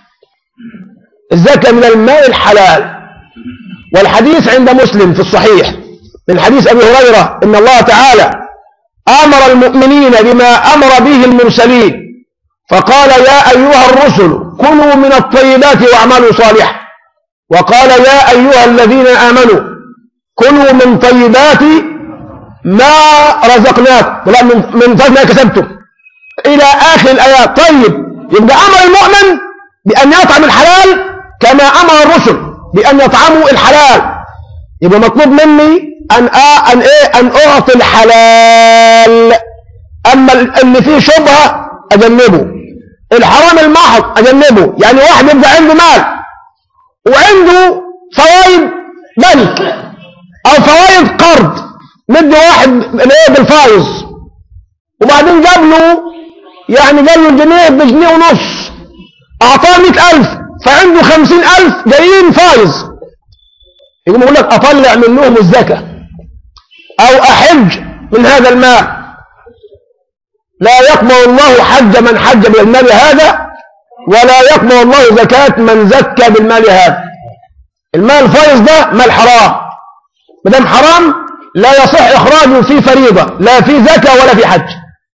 الزكاه من المال الحلال. والحديث عند مسلم في الصحيح من حديث ابي هريره ان الله تعالى امر المؤمنين بما امر به المرسلين فقال يا ايها الرسل كلوا من الطيبات واعملوا صالحا، وقال يا ايها الذين امنوا كلوا من طيبات ما رزقناكم ولا من من طيب ما كسبتم الى اخر الايات. طيب يبقى امر المؤمن بان يطعم الحلال كما امر الرسل بان يطعموا الحلال. يبقى مطلوب مني ان آ ان ايه ان اعطي الحلال. اما اللي فيه شبهه اجنبه، الحرام المحض اجنبه. يعني واحد يبقى عنده مال وعنده فوائد بنك او فوائد قرض، مدي واحد الايه بالفايز، وبعدين جاب له يعني جاب له الجنيه بجنيه ونص، اعطاه مئة ألف فعنده خمسين ألف جايين فايز. يقوم يقول لك اطلع منهم الزكاه او احج من هذا المال. لا يقبل الله حج من حج بالمال هذا، ولا يقبل الله زكاه من زكى بالمال هذا. المال الفايز ده مال حرام، ما دام حرام لا يصح اخراجه في فريضه، لا في زكاه ولا في حج.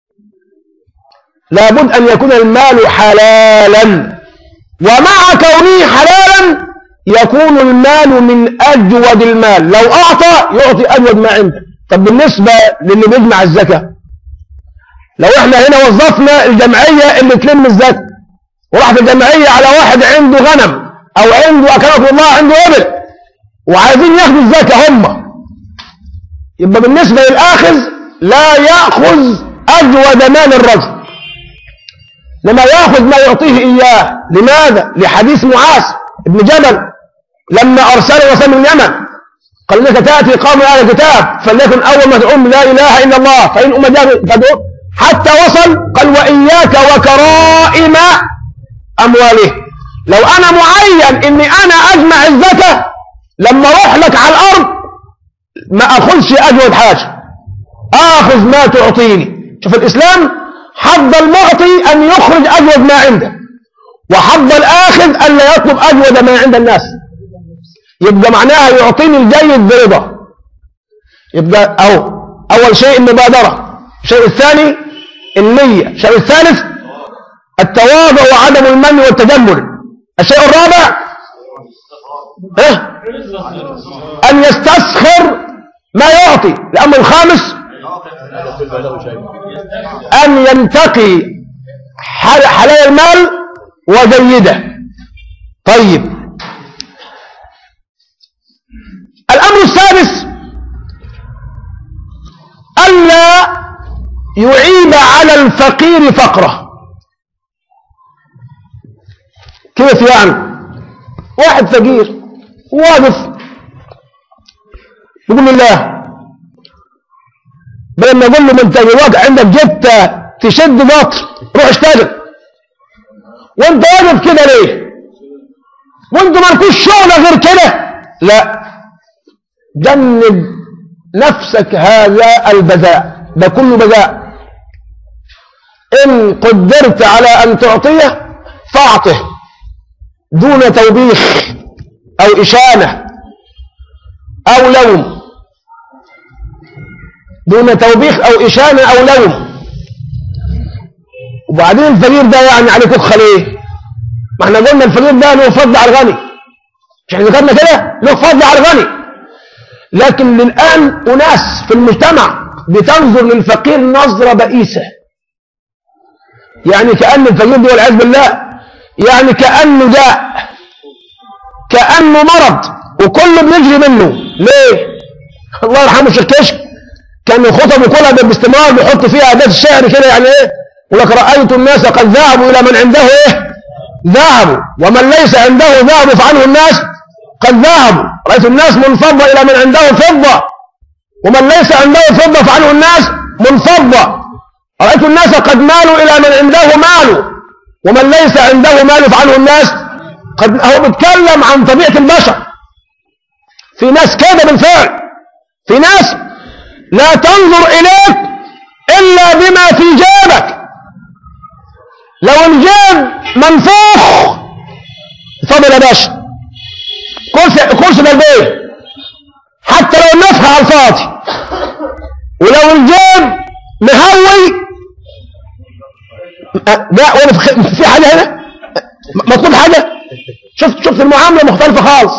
لابد ان يكون المال حلالا، ومع كونه حلالا يكون المال من اجود المال. لو اعطى يعطي اجود ما عنده. طب بالنسبه للي بيجمع الزكاه، لو احنا هنا وظفنا الجمعيه اللي تلم الزكاه، وراحت الجمعيه على واحد عنده غنم او عنده اكرمكم الله عنده ابل وعايزين ياخدوا الزكاه هم، يبقى بالنسبه للاخذ لا ياخذ اجود مال الرجل، لما ياخذ ما يعطيه اياه. لماذا؟ لحديث معاذ بن جبل لما ارسله وسلم من اليمن قال لك تاتي قوم اهل الكتاب فليكن اول ما تدعوهم لا اله الا الله فان ام تدعو حتى وصل قال واياك وكرائم امواله. لو انا معين اني انا اجمع الزكاه لما اروح لك على الارض ما اخذش اجود حاجه، اخذ ما تعطيني. شوف الاسلام حض المعطي ان يخرج اجود ما عنده، وحض الاخذ ان لا يطلب اجود ما عند الناس. يبقى معناها يعطيني الجيد برضا. يبقى أو اول شيء المبادره، الشيء الثاني النيه، الشيء الثالث التواضع وعدم المن والتجمل. الشيء الرابع اه؟ أن يستسخر ما يعطي. الأمر الخامس أن ينتقي حلال المال وجيده. طيب، الأمر السادس ألا يعيب على الفقير فقره. كيف يعني؟ واحد فقير واقف يقول لله، بدل ما يقول له ما انت واقف عندك جته تشد قطر روح اشتغل، وانت واقف كده ليه؟ وانت مالكوش شغله غير كده؟ لا، جنب نفسك هذا البذاء، ده كله بذاء. ان قدرت على ان تعطيه فاعطه دون توبيخ او اشانه او لوم، دون توبيخ او اشانه او لوم. وبعدين الفقير ده يعني عليه كخ ليه؟ ما احنا قلنا الفقير ده له فضل على الغني، مش احنا ذكرنا كده له فضل على الغني. لكن الان اناس في المجتمع بتنظر للفقير نظره بئيسه، يعني كأن الفقير ده والعياذ بالله يعني كأنه داء، كأنه مرض وكله بيجري منه. ليه؟ الله يرحمه الشيخ كشك كان خطبه كلها باستمرار بيحط فيها أداة الشعر كده، يعني ايه؟ ولك رأيت الناس قد ذهبوا إلى من عنده ايه؟ ذهبوا، ومن ليس عنده ذهب فعنه الناس قد ذهبوا. رأيت الناس منفضة إلى من عنده فضة، ومن ليس عنده فضة فعنه الناس منفضة. رأيت الناس قد مالوا إلى من عنده مال، ومن ليس عنده مال فعنه الناس قد. هو بيتكلم عن طبيعة البشر. في ناس كده بالفعل، في ناس لا تنظر إليك إلا بما في جيبك. لو الجيب منفوخ اتفضل يا باشا، كرسي كرسي بالبيت حتى لو النفخ على الفاضي. ولو الجيب مهوي لا ولا في حاجه هنا مطلوب حاجه. شفت شفت المعامله مختلفه خالص.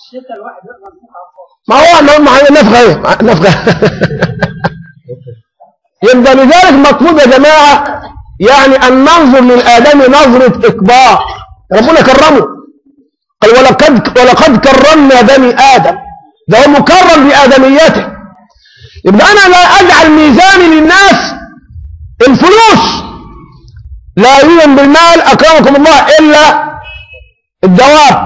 ما هو ما هو النفخه ايه النفخه يبقى لذلك مطلوب يا جماعه يعني ان ننظر للادمي نظره اكبار. ربنا كرمه قال ولقد ولقد كرمنا بني ادم، ده هو مكرم بادميته. يبقى انا لا اجعل ميزاني للناس الفلوس، لا يوزن بالمال اكرمكم الله الا الدواب.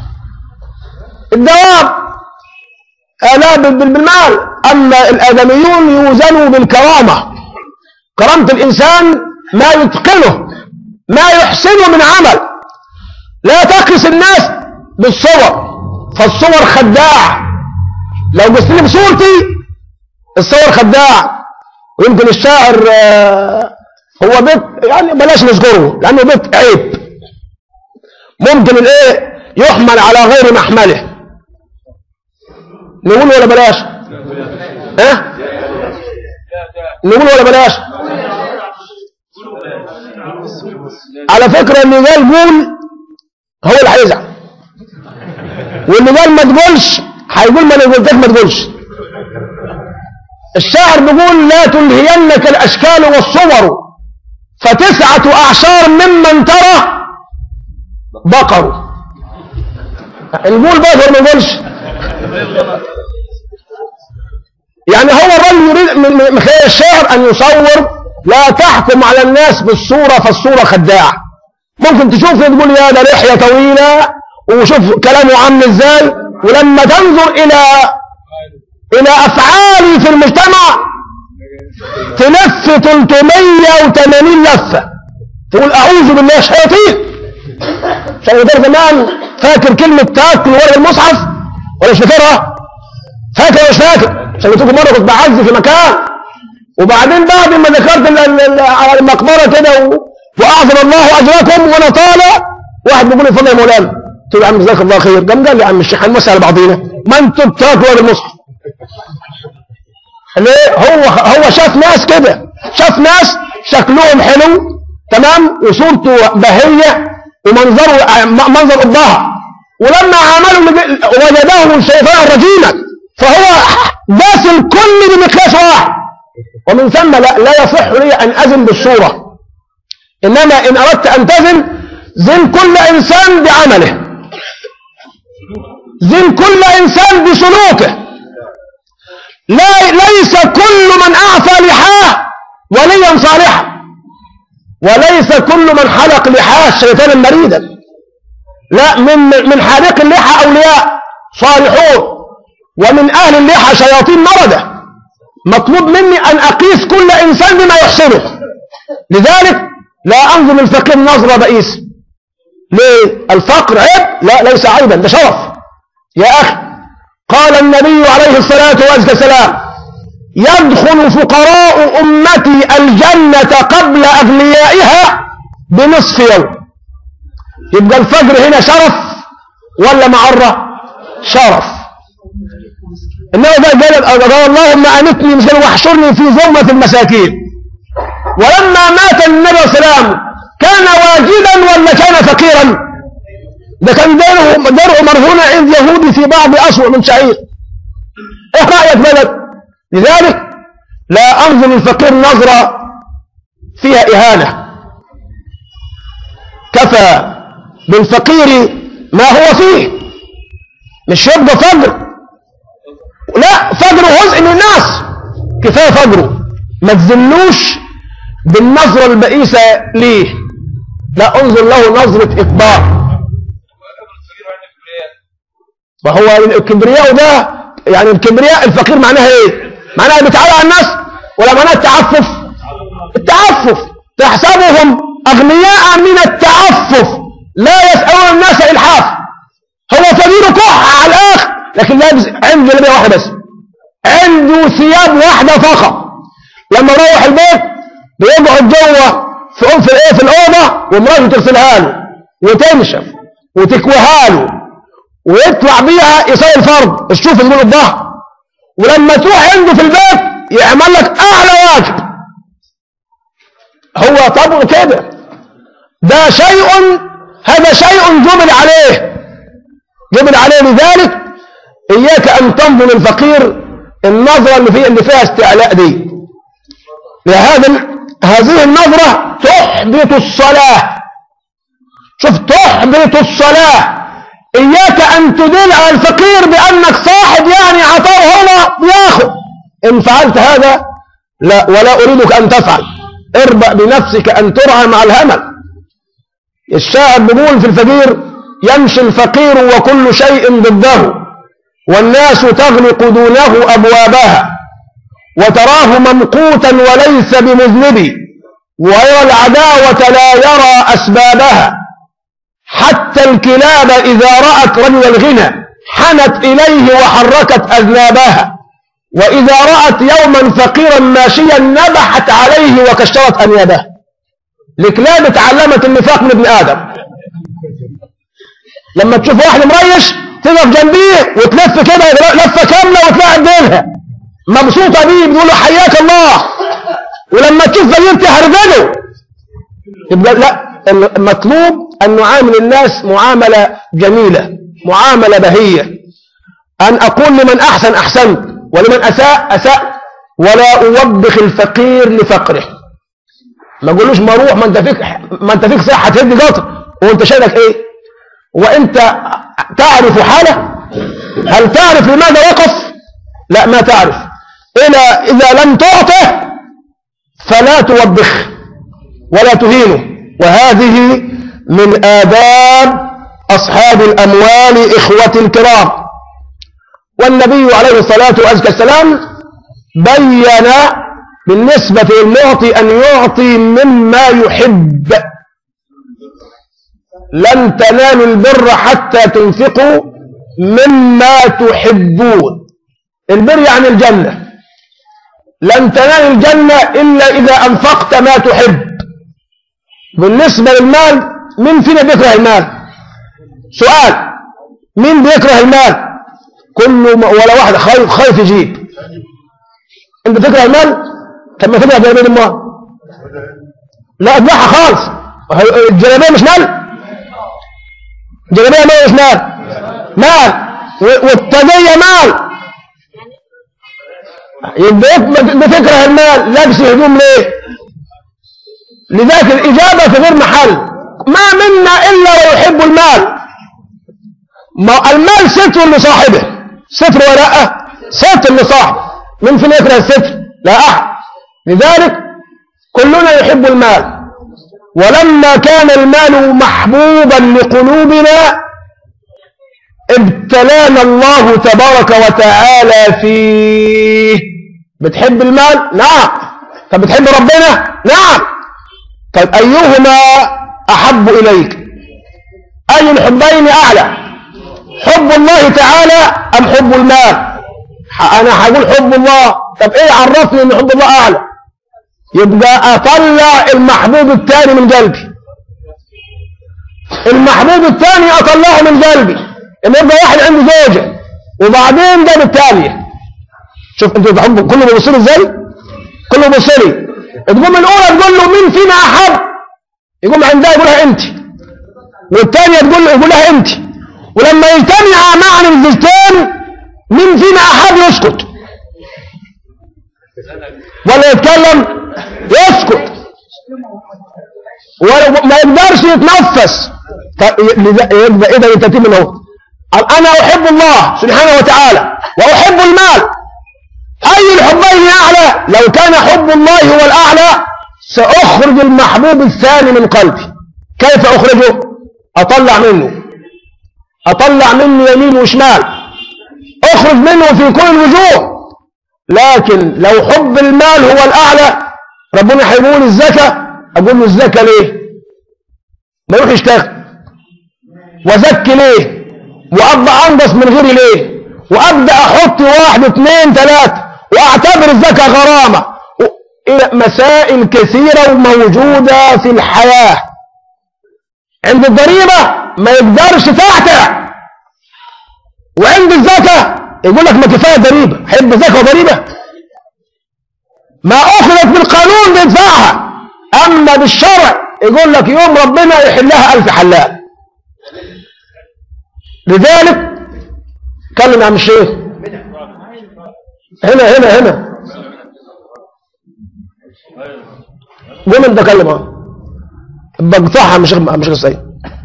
الدواب لا بالمال، اما الادميون يوزنوا بالكرامه. كرامه الانسان ما يتقنه ما يحسنه من عمل. لا تقيس الناس بالصور، فالصور خداع. لو قستني بصورتي الصور خداع. ويمكن الشاعر هو بيت يعني بلاش نذكره لانه بيت عيب، ممكن الايه يحمل على غير محمله. نقول ولا بلاش؟ ها أه؟ نقول ولا بلاش؟ على فكره اللي قال قول هو اللي هيزعل، واللي قال ما تقولش هيقول ما انا قلتك ما تقولش. الشاعر بيقول لا تلهينك الاشكال والصور فتسعة اعشار ممن ترى بقروا. نقول بقر ما نقولش. يعني هو الرجل يريد من خلال الشعر ان يصور لا تحكم على الناس بالصورة، فالصورة خداع. ممكن تشوف تقول يا ده لحية طويلة وشوف كلامه عامل ازاي، ولما تنظر الى الى افعالي في المجتمع تلف ثلاثمية وثمانين لفة تقول اعوذ بالله شياطين. شياطين زمان فاكر كلمة تاكل ورق المصحف ولا مش فاكرها؟ فاكر ولا مش فاكر؟ عشان تقول مرة كنت بعزي في مكان، وبعدين بعد ما ذكرت على المقبرة كده واعظم الله اجركم وانا طالع واحد بيقول لي فضل يا مولانا، قلت له يا عم جزاك الله خير. قام قال لي يا عم الشيخ هنمسي على بعضينا، ما انتوا بتاكلوا ورق المصحف ليه؟ هو هو شاف ناس كده، شاف ناس شكلهم حلو تمام وصورته بهية ومنظره منظر قبها، ولما عملوا وجدهم الشيطان رجيما، فهو داس الكل بمقياس واحد. ومن ثم لا, لا يصح لي أن أزن بالصورة، إنما إن أردت أن تزن زن كل إنسان بعمله، زن كل إنسان بسلوكه. لا ليس كل من أعفى لحاه وليا صالحا، وليس كل من حلق لحاه شيطانا مريدا. لا، من من حالق اللحى أولياء صالحون، ومن أهل اللحى شياطين مردة. مطلوب مني أن أقيس كل إنسان بما يحسنه. لذلك لا أنظر للفقير نظرة بئيسة. ليه؟ الفقر عيب؟ لا، ليس عيبا، ده شرف يا أخي. قال النبي عليه الصلاة والسلام: يدخل فقراء أمتي الجنة قبل أغنيائها بنصف يوم. يبقى الفجر هنا شرف ولا معرة؟ شرف. إنه ده قال اللهم أمتني مثل واحشرني في زومة المساكين. ولما مات النبي صلى الله عليه وسلم كان واجدا ولا كان فقيرا؟ ده كان درعه درعه مرهونة عند يهودي في بعض أسوأ من شعير. ايه رأيك بلد؟ لذلك لا أنظر الفقير نظرة فيها إهانة. كفى بالفقير ما هو فيه، مش يبقى فقر. لا، فقره جزء من الناس، كفاية فقره. ما تذلوش بالنظرة البئيسة ليه. لا، انظر له نظرة إكبار. وهو الكبرياء ده يعني الكبرياء الفقير معناها ايه؟ معناها بيتعالى على الناس ولا معناها التعفف؟ التعفف. تحسبهم أغنياء من التعفف لا يسألون الناس إلحاف. هو فقير كح على الآخر، لكن لابس عنده لبية واحدة بس، عنده ثياب واحدة فقط. لما يروح البيت بيقعد جوه في في الايه في الأوضة، ومراته تغسلها له وتنشف وتكويها له ويطلع بيها يصلي الفرض الشوف اللي بيقول الظهر. ولما تروح عنده في البيت يعمل لك أعلى واجب. هو طبعه كده، ده شيء، هذا شيء جبل عليه جبل عليه. لذلك إياك أن تنظر للفقير النظرة اللي فيها اللي فيها استعلاء دي. لهذا هذه النظرة تحبط الصلاة. شوف، تحبط الصلاة. إياك أن تدل على الفقير بأنك صاحب، يعني عطاه هو بياخد. إن فعلت هذا لا، ولا أريدك أن تفعل. اربأ بنفسك أن ترعى مع الهمل. الشاعر بيقول في الفقير: يمشي الفقير وكل شيء ضده، والناس تغلق دونه أبوابها، وتراه ممقوتا وليس بمذنب، ويرى العداوة لا يرى أسبابها، حتى الكلاب إذا رأت رجل الغنى حنت إليه وحركت أذنابها، وإذا رأت يوما فقيرا ماشيا نبحت عليه وكشرت أنيابها. الكلاب تعلمت النفاق من ابن آدم. لما تشوف واحد مريش تقف جنبيه وتلف كده لفة كاملة وتلاقي ديلها مبسوطة بيه، بتقول له حياك الله. ولما تشوف فقير تهربله. يبقى لا، المطلوب أن نعامل الناس معاملة جميلة، معاملة بهية. أن أقول لمن أحسن أحسنت، ولمن أساء أسأت، ولا أوبخ الفقير لفقره. ما أقولوش ما روح، ما أنت فيك ما أنت فيك صحة تدي قطر وأنت شايلك إيه؟ وأنت تعرف حاله؟ هل تعرف لماذا وقف؟ لا، ما تعرف. إلا إذا لم تعطه فلا توبخ ولا تهينه. وهذه من آداب أصحاب الأموال إخوة الكرام. والنبي عليه الصلاة والسلام بين بالنسبة للمعطي أن يعطي مما يحب. لن تنالوا البر حتى تنفقوا مما تحبون. البر يعني الجنة. لن تنال الجنة إلا إذا أنفقت ما تحب. بالنسبة للمال، مين فينا بيكره المال؟ سؤال، مين بيكره المال؟ كله ولا واحد خايف خايف يجيب. انت تكره المال؟ طب ما تكره جلابيه المال؟ لا، ابلعها خالص. الجلابيه مش مال؟ جلابية مال مش مال؟ مال. والطاقية مال. يبقى بتكره المال، لابس هدوم ليه؟ لذلك الإجابة في غير محل. ما منا إلا ويحب المال. ما المال ستر لصاحبه، ستر ولا ستر لصاحبه. من فين يكره الستر؟ لا أحد. لذلك كلنا يحب المال، ولما كان المال محبوبا لقلوبنا ابتلانا الله تبارك وتعالى فيه. بتحب المال؟ نعم. طب بتحب ربنا؟ نعم. طيب أيهما أحب إليك؟ أي الحبين أعلى؟ حب الله تعالى أم حب المال؟ أنا هقول حب الله. طب إيه عرفني أن حب الله أعلى؟ يبقى أطلع المحبوب الثاني من قلبي. المحبوب الثاني أطلعه من قلبي. إن يبقى واحد عنده زوجة وبعدين جاب الثانية. شوف أنتوا بتحبوا كله بيبصلي إزاي؟ كله بيبصلي. تقوم الأولى تقول له مين فينا أحب؟ يقوم عندها يقولها أنت. والثانية تقول له يقولها أنت. ولما يجتمع معا الزوجتين مين فينا أحب يسكت ولا يتكلم؟ يسكت وما يقدرش يتنفس. يبقى إذا أنت تبين أهو أنا أحب الله سبحانه وتعالى وأحب المال. أي الحبين أعلى؟ لو كان حب الله هو الأعلى سأخرج المحبوب الثاني من قلبي. كيف أخرجه؟ أطلع منه أطلع منه يمين وشمال، أخرج منه في كل الوجوه. لكن لو حب المال هو الأعلى ربنا هيقول الزكاة، أقول له الزكاة ليه؟ ما يروح يشتغل وزكي ليه؟ وأبقى أنقص من غيري ليه؟ وأبدأ أحط واحد اثنين ثلاثة وأعتبر الزكاة غرامة. مسائل كثيرة وموجودة في الحياة. عند الضريبة ما يقدرش تحتها، وعند الزكاة يقول لك ما كفاية ضريبة، حب زكاة وضريبة. ما أخذت بالقانون بيدفعها، أما بالشرع يقول لك يوم ربنا يحلها ألف حلال. لذلك كلم عم الشيخ هنا هنا هنا قوم انت كلمها بقطعها مش مش السيد.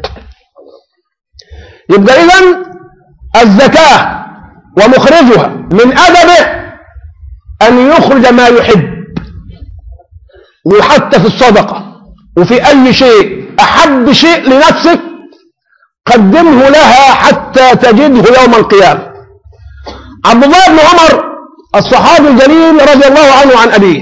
يبقى اذا الزكاة ومخرجها من أدبه أن يخرج ما يحب، وحتى في الصدقة وفي أي شيء أحب شيء لنفسك قدمه لها حتى تجده يوم القيامة. عبد الله بن عمر الصحابي الجليل رضي الله عنه عن أبيه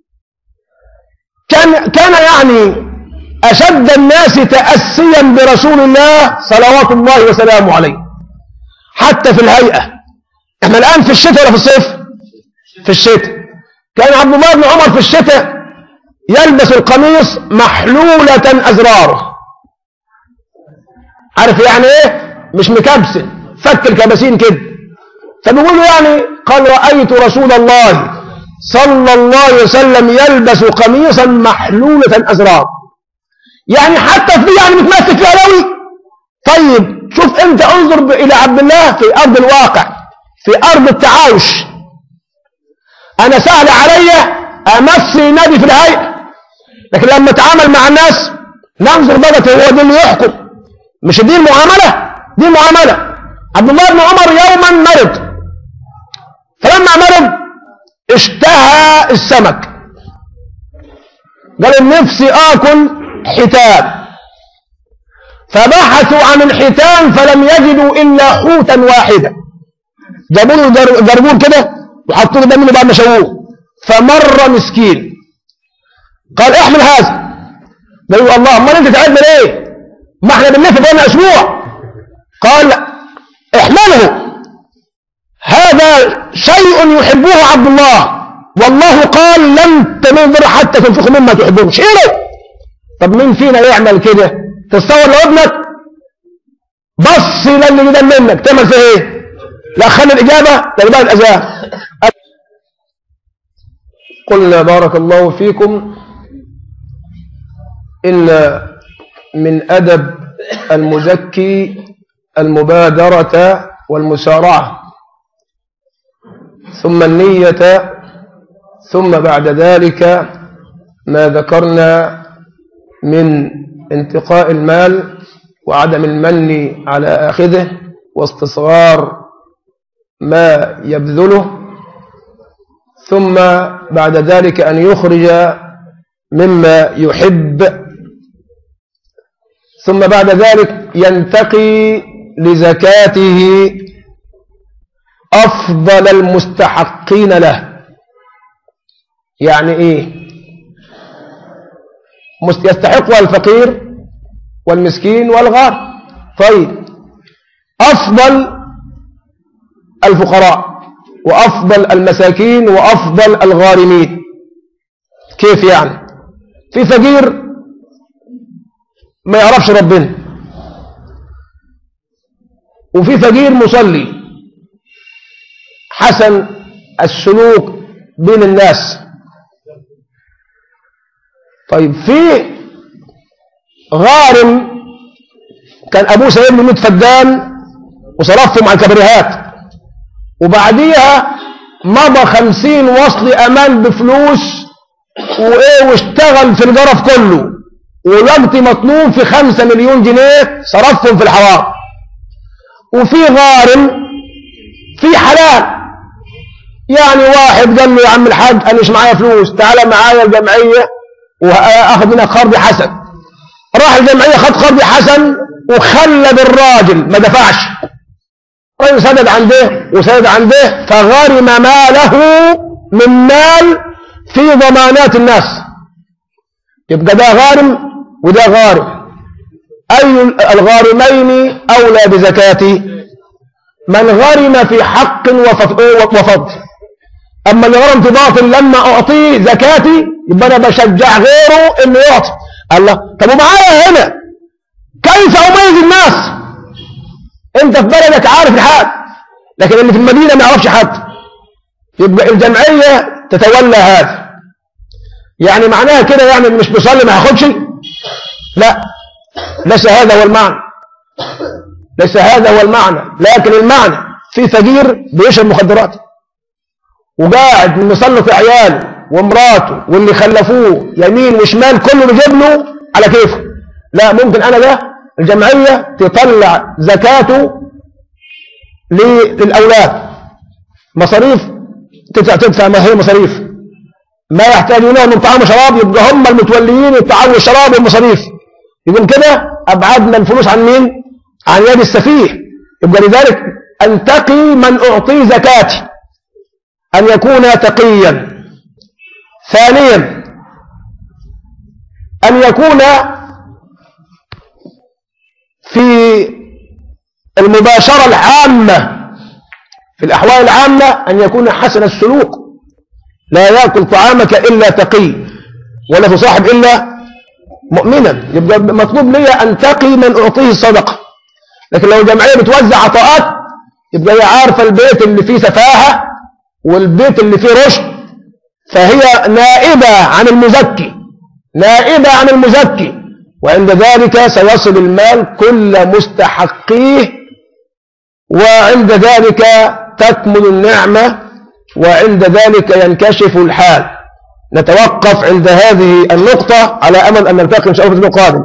كان كان يعني أشد الناس تأسيا برسول الله صلوات الله وسلامه عليه، حتى في الهيئة. احنا الآن في الشتاء ولا في الصيف؟ في الشتاء. كان عبد الله بن عمر في الشتاء يلبس القميص محلولة أزراره. عارف يعني ايه؟ مش مكبسل، فك الكباسين كده. فبيقول له يعني قال رأيت رسول الله صلى الله عليه وسلم يلبس قميصا محلولة أزرار. يعني حتى في يعني متمسك فيها قوي. طيب شوف انت انظر الى عبد الله في ارض الواقع، في ارض التعايش. انا سهل علي امسي نبي في الهيئة، لكن لما اتعامل مع الناس ننظر بقى هو ده اللي يحكم، مش دي المعاملة، دي المعاملة. عبد الله بن عمر يوما مرض، فلما مرض اشتهى السمك، قال نفسي آكل حيتان، فبحثوا عن الحيتان فلم يجدوا إلا حوتا واحدا. جابوا له جربون كده وحطوا له ده منه بعد ما شووه، فمر مسكين قال احمل هذا. قالوا الله امال انت تعبنا ليه؟ ما احنا بنلف بقالنا اسبوع. قال احمله، هذا شيء يحبه عبد الله، والله قال لن تنظر حتى تنفخوا مما تحبون. شيله. طب مين فينا يعمل كده؟ تصور لو ابنك بص للي جدا منك تعمل فيه ايه؟ لا خلي الاجابه تبقى الاذان. قلنا بارك الله فيكم ان من ادب المزكي المبادرة والمسارعة، ثم النية، ثم بعد ذلك ما ذكرنا من انتقاء المال وعدم المن على آخذه واستصغار ما يبذله، ثم بعد ذلك أن يخرج مما يحب، ثم بعد ذلك ينتقي لزكاته أفضل المستحقين له. يعني إيه؟ يستحقها الفقير والمسكين والغار. طيب، أفضل الفقراء وأفضل المساكين وأفضل الغارمين كيف يعني؟ في فقير ما يعرفش ربنا، وفي فقير مصلي حسن السلوك بين الناس. طيب، في غارم كان أبوه سايب له مية فدان وصرفهم على الكبريهات، وبعديها مضى خمسين وصل أمان بفلوس وإيه واشتغل في الجرف كله، والوقت مطلوب في خمسة مليون جنيه صرفهم في الحرام. وفي غارم في حلال، يعني واحد قال له يا عم الحاج أنا مش معايا فلوس، تعالى معايا الجمعية وأخذ منك قرض حسن. راح الجمعية خد قرض حسن وخلد الراجل ما دفعش، الراجل سدد عن ده وسدد عن ده، فغرم ماله من مال في ضمانات الناس. يبقى ده غارم وده غارم، أي الغارمين أولى بزكاته؟ من غرم في حق وفضل. أما اللي غرم في باطل لما أعطيه زكاتي يبقى أنا بشجع غيره إنه يعطي. الله، طب ومعايا هنا كيف أميز الناس؟ أنت في بلدك عارف الحال، لكن اللي في المدينة ما يعرفش حد. يبقى الجمعية تتولى هذا. يعني معناها كده يعني اللي مش بيصلي ما ياخدش؟ لا، ليس هذا هو المعنى، ليس هذا هو المعنى. لكن المعنى في فقير بيشرب مخدرات وقاعد مسلط عياله ومراته واللي خلفوه يمين وشمال كله بيجيب له على كيفه. لا، ممكن انا ده الجمعيه تطلع زكاته للاولاد، مصاريف تدفع تدفع ما هي مصاريف ما يحتاجونه من طعام وشراب، يبقى هم المتوليين الطعام والشراب والمصاريف. يقول كده ابعدنا الفلوس عن مين؟ عن يد السفيه. يبقى لذلك انتقي من اعطيه زكاتي ان يكون تقيا. ثانيا ان يكون في المباشرة العامة، في الأحوال العامة أن يكون حسن السلوك، لا يأكل طعامك إلا تقي ولا تصاحب إلا مؤمنا. يبقى مطلوب لي أن تقي من أعطيه الصدقة. لكن لو الجمعية بتوزع عطاءات يبقى هي عارفة البيت اللي فيه سفاهة والبيت اللي فيه رشد، فهي نائبة عن المزكي، نائبة عن المزكي، وعند ذلك سيصل المال كل مستحقيه، وعند ذلك تكمل النعمة، وعند ذلك ينكشف الحال. نتوقف عند هذه النقطة على أمل أن نلتقي إن شاء الله في الأسبوع القادم.